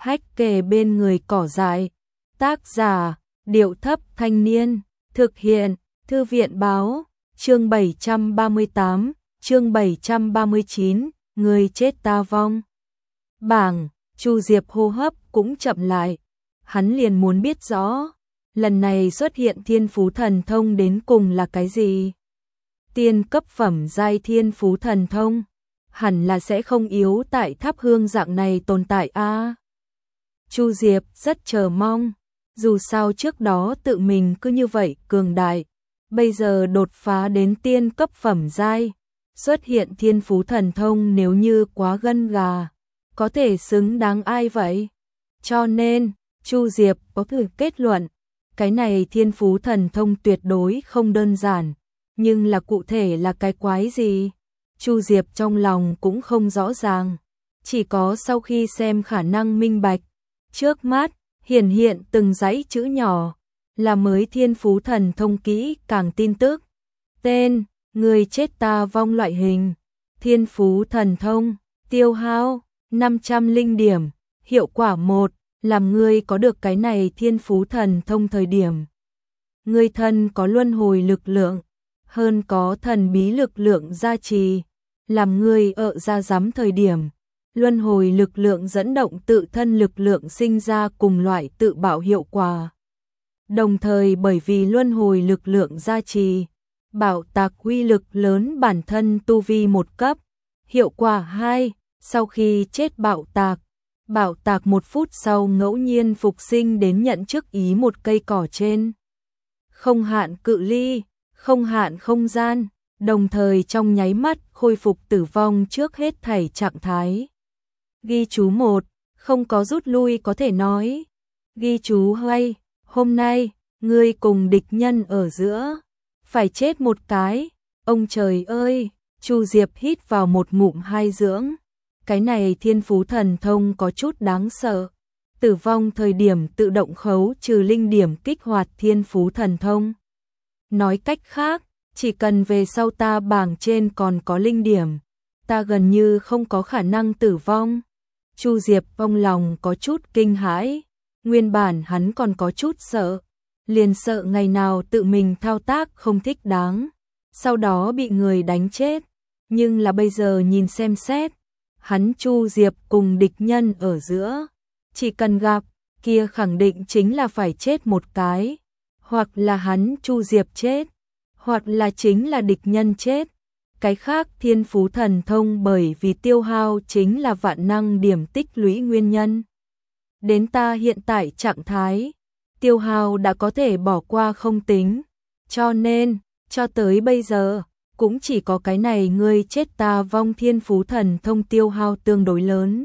hách kề bên người cỏ dại. Tác giả, Điệu Thấp Thanh Niên. Thực hiện, Thư viện Báo. Chương 738, chương 739, người chết ta vong. Bảng, Chu Diệp hô hấp cũng chậm lại. Hắn liền muốn biết rõ, lần này xuất hiện thiên phú thần thông đến cùng là cái gì? Tiên cấp phẩm giai thiên phú thần thông, hẳn là sẽ không yếu tại thắp hương dạng này tồn tại a. Chu Diệp rất chờ mong, dù sao trước đó tự mình cứ như vậy cường đại, bây giờ đột phá đến tiên cấp phẩm giai, xuất hiện thiên phú thần thông nếu như quá gân gà, có thể xứng đáng ai vậy? Cho nên, Chu Diệp có thử kết luận, cái này thiên phú thần thông tuyệt đối không đơn giản, nhưng là cụ thể là cái quái gì? Chu Diệp trong lòng cũng không rõ ràng, chỉ có sau khi xem khả năng minh bạch, trước mắt hiển hiện từng dãy chữ nhỏ, là mới thiên phú thần thông kỹ càng tin tức. Tên, người chết ta vong loại hình, thiên phú thần thông, tiêu hao 500 linh điểm, hiệu quả 1, làm ngươi có được cái này thiên phú thần thông thời điểm. Ngươi thân có luân hồi lực lượng, hơn có thần bí lực lượng gia trì, làm ngươi ở ra giám thời điểm. Luân hồi lực lượng dẫn động tự thân lực lượng sinh ra cùng loại tự bảo hiệu quả. Đồng thời bởi vì luân hồi lực lượng gia trì, bảo tạc uy lực lớn bản thân tu vi một cấp. Hiệu quả 2, sau khi chết bảo tạc 1 phút sau ngẫu nhiên phục sinh đến nhận trước ý một cây cỏ trên. Không hạn cự ly, không hạn không gian, đồng thời trong nháy mắt khôi phục tử vong trước hết thảy trạng thái. Ghi chú 1, không có rút lui có thể nói. Ghi chú 2, hôm nay, ngươi cùng địch nhân ở giữa, phải chết một cái. Ông trời ơi, Chu Diệp hít vào một ngụm hai dưỡng. Cái này thiên phú thần thông có chút đáng sợ. Tử vong thời điểm tự động khấu trừ linh điểm kích hoạt thiên phú thần thông. Nói cách khác, chỉ cần về sau ta bảng trên còn có linh điểm, ta gần như không có khả năng tử vong. Chu Diệp trong lòng có chút kinh hãi, nguyên bản hắn còn có chút sợ, liền sợ ngày nào tự mình thao tác không thích đáng, sau đó bị người đánh chết, nhưng là bây giờ nhìn xem xét, hắn Chu Diệp cùng địch nhân ở giữa, chỉ cần gặp, kia khẳng định chính là phải chết một cái, hoặc là hắn Chu Diệp chết, hoặc là chính là địch nhân chết. Cái khác thiên phú thần thông bởi vì tiêu hao chính là vạn năng điểm tích lũy nguyên nhân. Đến ta hiện tại trạng thái, tiêu hao đã có thể bỏ qua không tính, cho nên, cho tới bây giờ, cũng chỉ có cái này ngươi chết ta vong thiên phú thần thông tiêu hao tương đối lớn.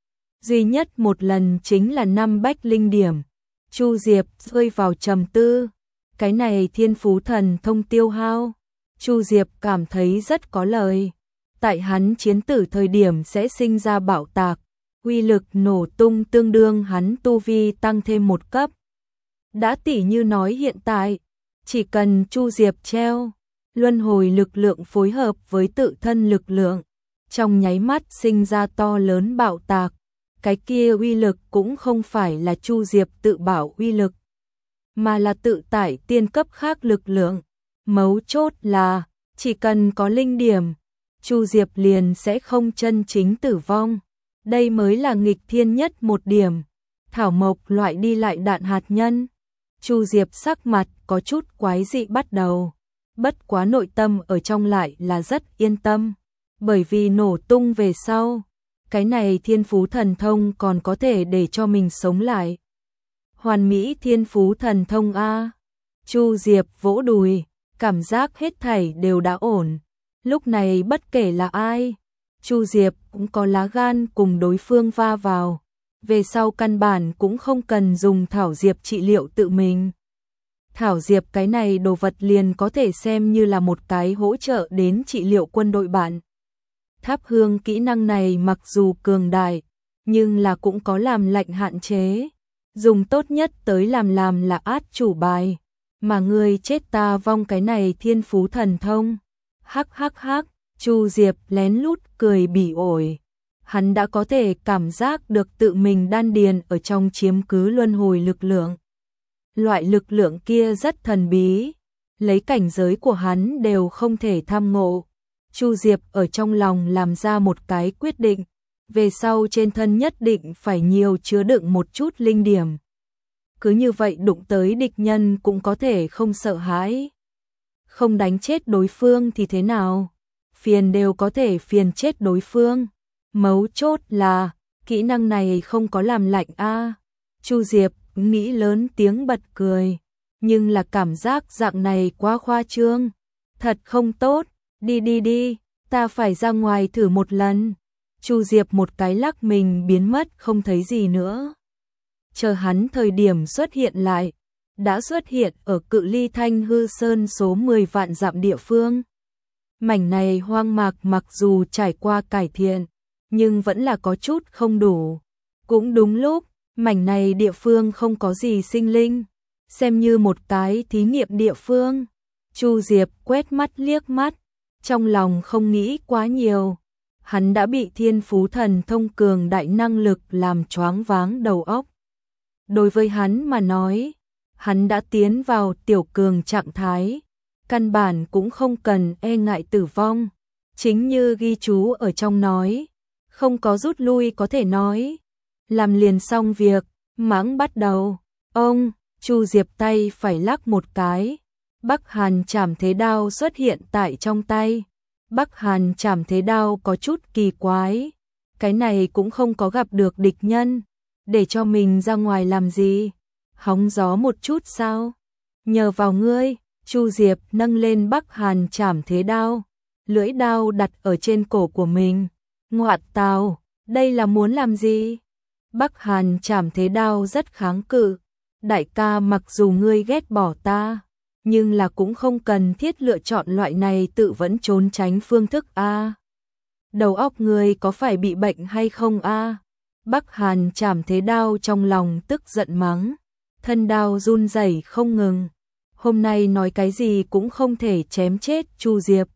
Duy nhất một lần chính là 5 bách linh điểm. Chu Diệp rơi vào trầm tư, cái này thiên phú thần thông tiêu hao. Chu Diệp cảm thấy rất có lời. Tại hắn chiến tử thời điểm sẽ sinh ra bạo tạc, uy lực nổ tung tương đương hắn tu vi tăng thêm một cấp. Đã tỉ như nói hiện tại, chỉ cần Chu Diệp treo, luân hồi lực lượng phối hợp với tự thân lực lượng, trong nháy mắt sinh ra to lớn bạo tạc, cái kia uy lực cũng không phải là Chu Diệp tự bảo uy lực, mà là tự tải tiên cấp khác lực lượng. Mấu chốt là, chỉ cần có linh điểm, Chu Diệp liền sẽ không chân chính tử vong. Đây mới là nghịch thiên nhất một điểm. Thảo mộc loại đi lại đạn hạt nhân. Chu Diệp sắc mặt có chút quái dị bắt đầu. Bất quá nội tâm ở trong lại là rất yên tâm. Bởi vì nổ tung về sau, cái này thiên phú thần thông còn có thể để cho mình sống lại. Hoàn mỹ thiên phú thần thông A. Chu Diệp vỗ đùi. Cảm giác hết thảy đều đã ổn. Lúc này bất kể là ai, Chu Diệp cũng có lá gan cùng đối phương va vào. Về sau căn bản cũng không cần dùng thảo diệp trị liệu tự mình. Thảo diệp cái này đồ vật liền có thể xem như là một cái hỗ trợ đến trị liệu quân đội bạn. Thắp hương kỹ năng này mặc dù cường đại, nhưng là cũng có làm lạnh hạn chế. Dùng tốt nhất tới làm là át chủ bài. Mà ngươi chết ta vong cái này thiên phú thần thông. Hắc hắc hắc, Chu Diệp lén lút cười bỉ ổi. hắn đã có thể cảm giác được tự mình đan điền ở trong chiếm cứ luân hồi lực lượng. Loại lực lượng kia rất thần bí, lấy cảnh giới của hắn đều không thể tham ngộ. Chu Diệp ở trong lòng làm ra một cái quyết định, về sau trên thân nhất định phải nhiều chứa đựng một chút linh điểm. Cứ như vậy đụng tới địch nhân cũng có thể không sợ hãi. Không đánh chết đối phương thì thế nào? Phiền đều có thể phiền chết đối phương. Mấu chốt là, kỹ năng này không có làm lạnh a. Chu Diệp nghĩ lớn tiếng bật cười, nhưng là cảm giác dạng này quá khoa trương, thật không tốt, đi, ta phải ra ngoài thử một lần. Chu Diệp một cái lắc mình biến mất không thấy gì nữa. Chờ hắn thời điểm xuất hiện lại, đã xuất hiện ở cự ly Thanh Hư Sơn số 10 vạn dặm địa phương. Mảnh này hoang mạc mặc dù trải qua cải thiện, nhưng vẫn là có chút không đủ. Cũng đúng lúc, mảnh này địa phương không có gì sinh linh, xem như một cái thí nghiệm địa phương. Chu Diệp quét mắt liếc mắt, trong lòng không nghĩ quá nhiều. Hắn đã bị thiên phú thần thông cường đại năng lực làm choáng váng đầu óc. Đối với hắn mà nói, hắn đã tiến vào tiểu cường trạng thái, căn bản cũng không cần e ngại tử vong. Chính như ghi chú ở trong nói, không có rút lui có thể nói. Làm liền xong việc, mãng bắt đầu. Ông, Chu Diệp tay phải lắc một cái. Bắc Hàn Trảm Thế Đao xuất hiện tại trong tay. Bắc Hàn Trảm Thế Đao có chút kỳ quái. Cái này cũng không có gặp được địch nhân. Để cho mình ra ngoài làm gì? Hóng gió một chút sao? Nhờ vào ngươi, Chu Diệp nâng lên Bắc Hàn Trảm Thế Đao. Lưỡi đao đặt ở trên cổ của mình. Ngoạn tào, đây là muốn làm gì? Bắc Hàn Trảm Thế Đao rất kháng cự. Đại ca, mặc dù ngươi ghét bỏ ta, nhưng là cũng không cần thiết lựa chọn loại này tự vẫn trốn tránh phương thức a. Đầu óc ngươi có phải bị bệnh hay không a? Bắc Hàn Trảm Thế Đao trong lòng tức giận mắng, thân đao run rẩy không ngừng. Hôm nay nói cái gì cũng không thể chém chết Chu Diệp.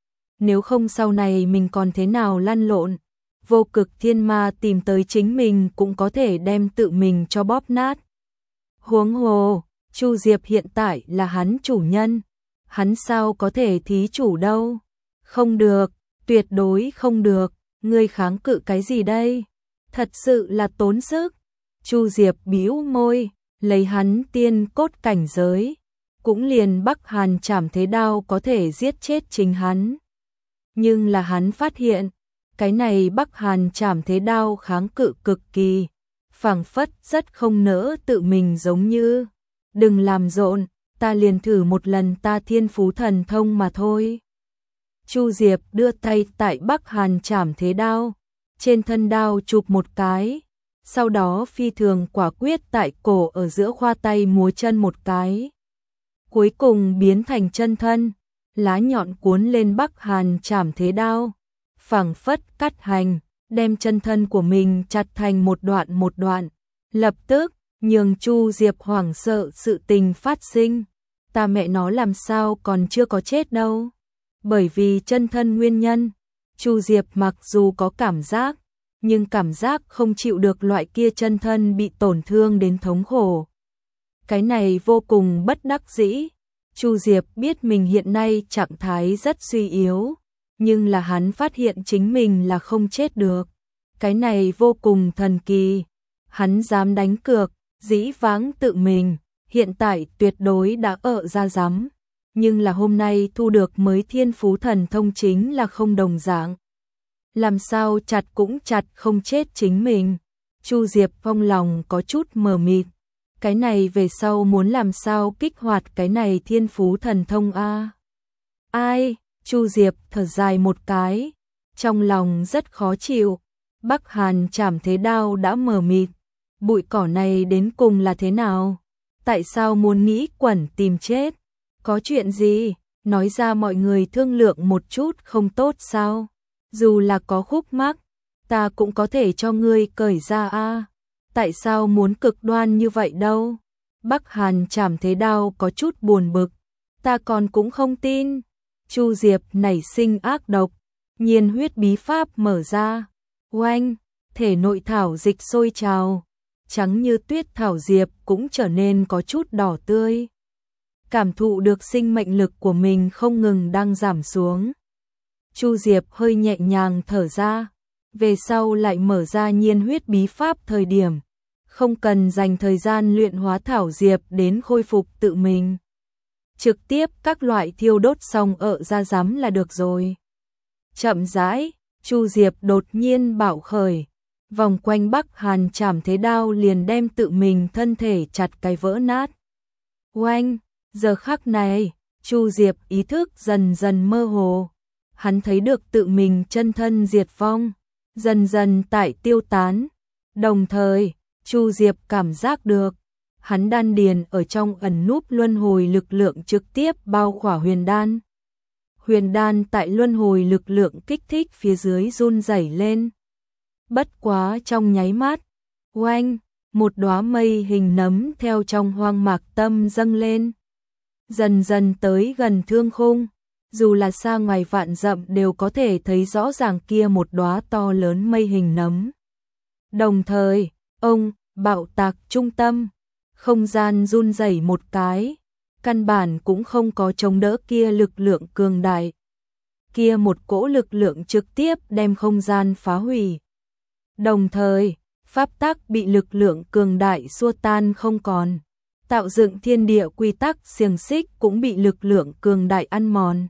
Nếu không sau này mình còn thế nào lăn lộn, vô cực thiên ma tìm tới chính mình cũng có thể đem tự mình cho bóp nát. Huống hồ, Chu Diệp hiện tại là hắn chủ nhân, hắn sao có thể thí chủ đâu. Không được, tuyệt đối không được, ngươi kháng cự cái gì đây? Thật sự là tốn sức. Chu Diệp bĩu môi, lấy hắn tiên cốt cảnh giới, cũng liền Bắc Hàn Trảm Thế Đao có thể giết chết chính hắn. Nhưng là hắn phát hiện, cái này Bắc Hàn Trảm Thế Đao kháng cự cực kỳ, phảng phất rất không nỡ tự mình giống như. Đừng làm rộn, ta liền thử một lần ta thiên phú thần thông mà thôi. Chu Diệp đưa tay tại Bắc Hàn Trảm Thế Đao, trên thân đao chụp một cái, sau đó phi thường quả quyết tại cổ ở giữa khoa tay múa chân một cái. Cuối cùng biến thành chân thân, lá nhọn cuốn lên Bắc Hàn Trảm Thế Đao, phảng phất cắt hành, đem chân thân của mình chặt thành một đoạn, lập tức nhường Chu Diệp hoảng sợ sự tình phát sinh. Ta mẹ nó làm sao còn chưa có chết đâu. Bởi vì chân thân nguyên nhân, Chu Diệp mặc dù có cảm giác, nhưng cảm giác không chịu được loại kia chân thân bị tổn thương đến thống khổ. Cái này vô cùng bất đắc dĩ. Chu Diệp biết mình hiện nay trạng thái rất suy yếu, nhưng là hắn phát hiện chính mình là không chết được. Cái này vô cùng thần kỳ. Hắn dám đánh cược, dĩ vãng tự mình, hiện tại tuyệt đối đã ở ra dám. Nhưng là hôm nay thu được mới thiên phú thần thông chính là không đồng dạng. Làm sao chặt cũng chặt không chết chính mình. Chu Diệp trong lòng có chút mờ mịt. Cái này về sau muốn làm sao kích hoạt cái này thiên phú thần thông a? Ai? Chu Diệp thở dài một cái, trong lòng rất khó chịu. Bắc Hàn Trảm Thế Đao đã mờ mịt, bụi cỏ này đến cùng là thế nào? Tại sao muốn nghĩ quẩn tìm chết? Có chuyện gì? Nói ra mọi người thương lượng một chút không tốt sao? Dù là có khúc mắc, ta cũng có thể cho ngươi cởi ra a. Tại sao muốn cực đoan như vậy đâu? Bắc Hàn Trảm Thế Đao có chút buồn bực. Ta còn cũng không tin. Chu Diệp nảy sinh ác độc, nhiên huyết bí pháp mở ra. Oanh, thể nội thảo dịch sôi trào, trắng như tuyết thảo diệp cũng trở nên có chút đỏ tươi. Cảm thụ được sinh mệnh lực của mình không ngừng đang giảm xuống. Chu Diệp hơi nhẹ nhàng thở ra, về sau lại mở ra nhiên huyết bí pháp thời điểm, không cần dành thời gian luyện hóa thảo diệp đến khôi phục tự mình. Trực tiếp các loại thiêu đốt xong ở ra rắm là được rồi. Chậm rãi, Chu Diệp đột nhiên bạo khởi, vòng quanh Bắc Hàn Trảm Thế Đao liền đem tự mình thân thể chặt cái vỡ nát. Oanh, giờ khắc này, Chu Diệp ý thức dần dần mơ hồ. Hắn thấy được tự mình chân thân diệt vong, dần dần tại tiêu tán. Đồng thời, Chu Diệp cảm giác được, hắn đan điền ở trong ẩn núp luân hồi lực lượng trực tiếp bao khỏa huyền đan. Huyền đan tại luân hồi lực lượng kích thích phía dưới run rẩy lên. Bất quá trong nháy mắt, oanh, một đóa mây hình nấm theo trong hoang mạc tâm dâng lên. Dần dần tới gần thương khung, dù là xa ngoài vạn dặm đều có thể thấy rõ ràng kia một đóa to lớn mây hình nấm. Đồng thời, ông, bạo tạc trung tâm, không gian run rẩy một cái, căn bản cũng không có chống đỡ kia lực lượng cường đại. Kia một cỗ lực lượng trực tiếp đem không gian phá hủy. Đồng thời, pháp tắc bị lực lượng cường đại xua tan không còn, tạo dựng thiên địa quy tắc xiềng xích cũng bị lực lượng cường đại ăn mòn.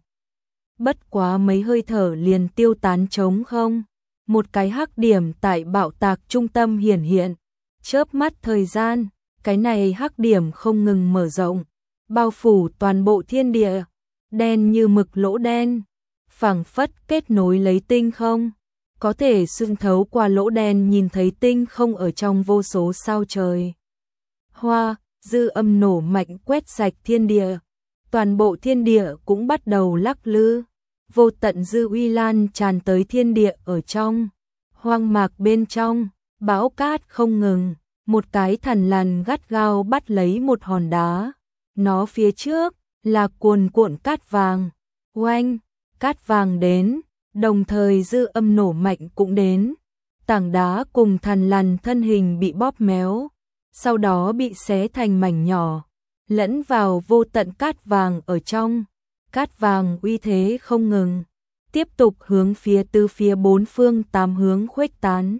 Bất quá mấy hơi thở liền tiêu tán trống không, một cái hắc điểm tại bạo tạc trung tâm hiển hiện, chớp mắt thời gian, cái này hắc điểm không ngừng mở rộng, bao phủ toàn bộ thiên địa, đen như mực lỗ đen, phảng phất kết nối lấy tinh không, có thể xuyên thấu qua lỗ đen nhìn thấy tinh không ở trong vô số sao trời. Hoa, dư âm nổ mạnh quét sạch thiên địa, toàn bộ thiên địa cũng bắt đầu lắc lư, vô tận dư uy lan tràn tới thiên địa ở trong, hoang mạc bên trong, bão cát không ngừng, một cái thằn lằn gắt gao bắt lấy một hòn đá, nó phía trước là cuồn cuộn cát vàng, oanh, cát vàng đến, đồng thời dư âm nổ mạnh cũng đến, tảng đá cùng thằn lằn thân hình bị bóp méo, sau đó bị xé thành mảnh nhỏ, lẫn vào vô tận cát vàng ở trong. Cát vàng uy thế không ngừng, tiếp tục hướng phía từ phía bốn phương tám hướng khuếch tán.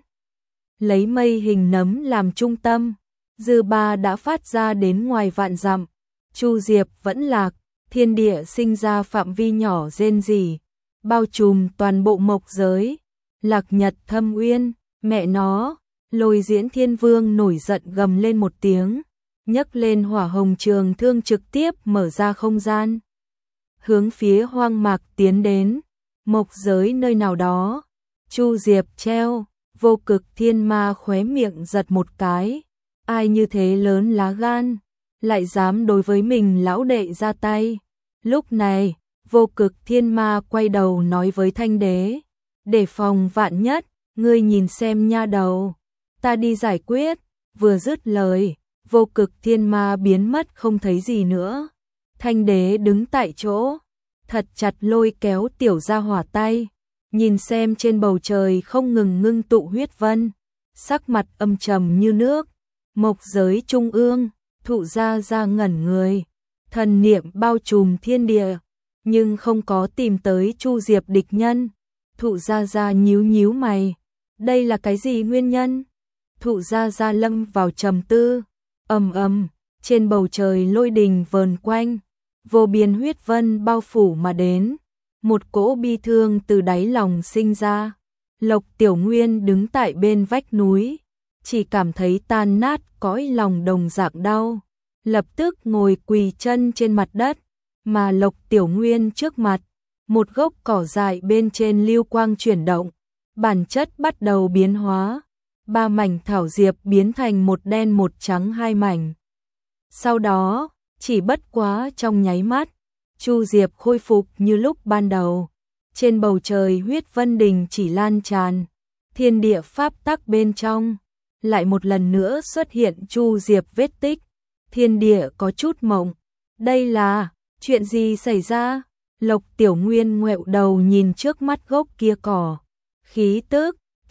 Lấy mây hình nấm làm trung tâm, dư ba đã phát ra đến ngoài vạn dặm. Chu Diệp vẫn lạc, thiên địa sinh ra phạm vi nhỏ rên rỉ, bao trùm toàn bộ mộc giới. Lạc Nhật Thâm Uyên, mẹ nó, Lôi Diễn Thiên Vương nổi giận gầm lên một tiếng, nhấc lên hỏa hồng trường thương trực tiếp mở ra không gian. Hướng phía hoang mạc tiến đến, mộc giới nơi nào đó, Chu Diệp treo, vô cực thiên ma khóe miệng giật một cái, ai như thế lớn lá gan, lại dám đối với mình lão đệ ra tay. Lúc này, vô cực thiên ma quay đầu nói với Thanh Đế, để phòng vạn nhất, ngươi nhìn xem nha đầu, ta đi giải quyết. Vừa dứt lời, vô cực thiên ma biến mất không thấy gì nữa. Thanh Đế đứng tại chỗ, thật chặt lôi kéo tiểu gia hỏa tay, nhìn xem trên bầu trời không ngừng ngưng tụ huyết vân, sắc mặt âm trầm như nước. Mộc giới trung ương, Thụ Gia Gia ngẩn người, thần niệm bao trùm thiên địa, nhưng không có tìm tới Chu Diệp địch nhân. Thụ Gia Gia nhíu nhíu mày, đây là cái gì nguyên nhân? Thụ Gia Gia lâm vào trầm tư, ầm ầm, trên bầu trời lôi đình vờn quanh, vô biên huyết vân bao phủ mà đến, một cỗ bi thương từ đáy lòng sinh ra. Lộc Tiểu Nguyên đứng tại bên vách núi, chỉ cảm thấy tan nát cõi lòng đồng dạng đau, lập tức ngồi quỳ chân trên mặt đất, mà Lộc Tiểu Nguyên trước mặt, một gốc cỏ dại bên trên lưu quang chuyển động, bản chất bắt đầu biến hóa, 3 mảnh thảo diệp biến thành một đen một trắng 2 mảnh. Sau đó, chỉ bất quá trong nháy mắt, Chu Diệp khôi phục như lúc ban đầu. Trên bầu trời huyết vân đình chỉ lan tràn, thiên địa pháp tắc bên trong, lại một lần nữa xuất hiện Chu Diệp vết tích. Thiên địa có chút mộng, đây là chuyện gì xảy ra? Lộc Tiểu Nguyên ngoẹo đầu nhìn trước mắt gốc kia cỏ, khí tức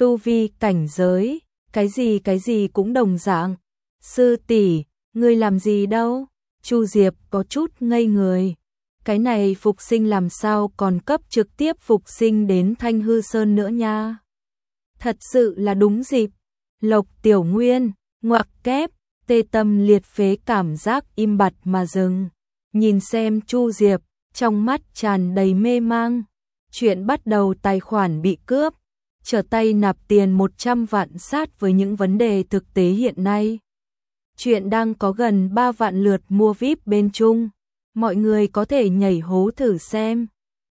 tu vi cảnh giới, cái gì cũng đồng dạng. Sư tỷ, ngươi làm gì đâu? Chu Diệp có chút ngây người. Cái này phục sinh làm sao còn cấp trực tiếp phục sinh đến Thanh Hư Sơn nữa nha. Thật sự là đúng dịp. Lộc Tiểu Nguyên, ngoặc kép, tê tâm liệt phế cảm giác im bặt mà dừng. Nhìn xem Chu Diệp, trong mắt tràn đầy mê mang. Chuyện bắt đầu tài khoản bị cướp, trở tay nạp tiền 100 vạn sát với những vấn đề thực tế hiện nay. Chuyện đang có gần 3 vạn lượt mua VIP bên Trung. Mọi người có thể nhảy hố thử xem.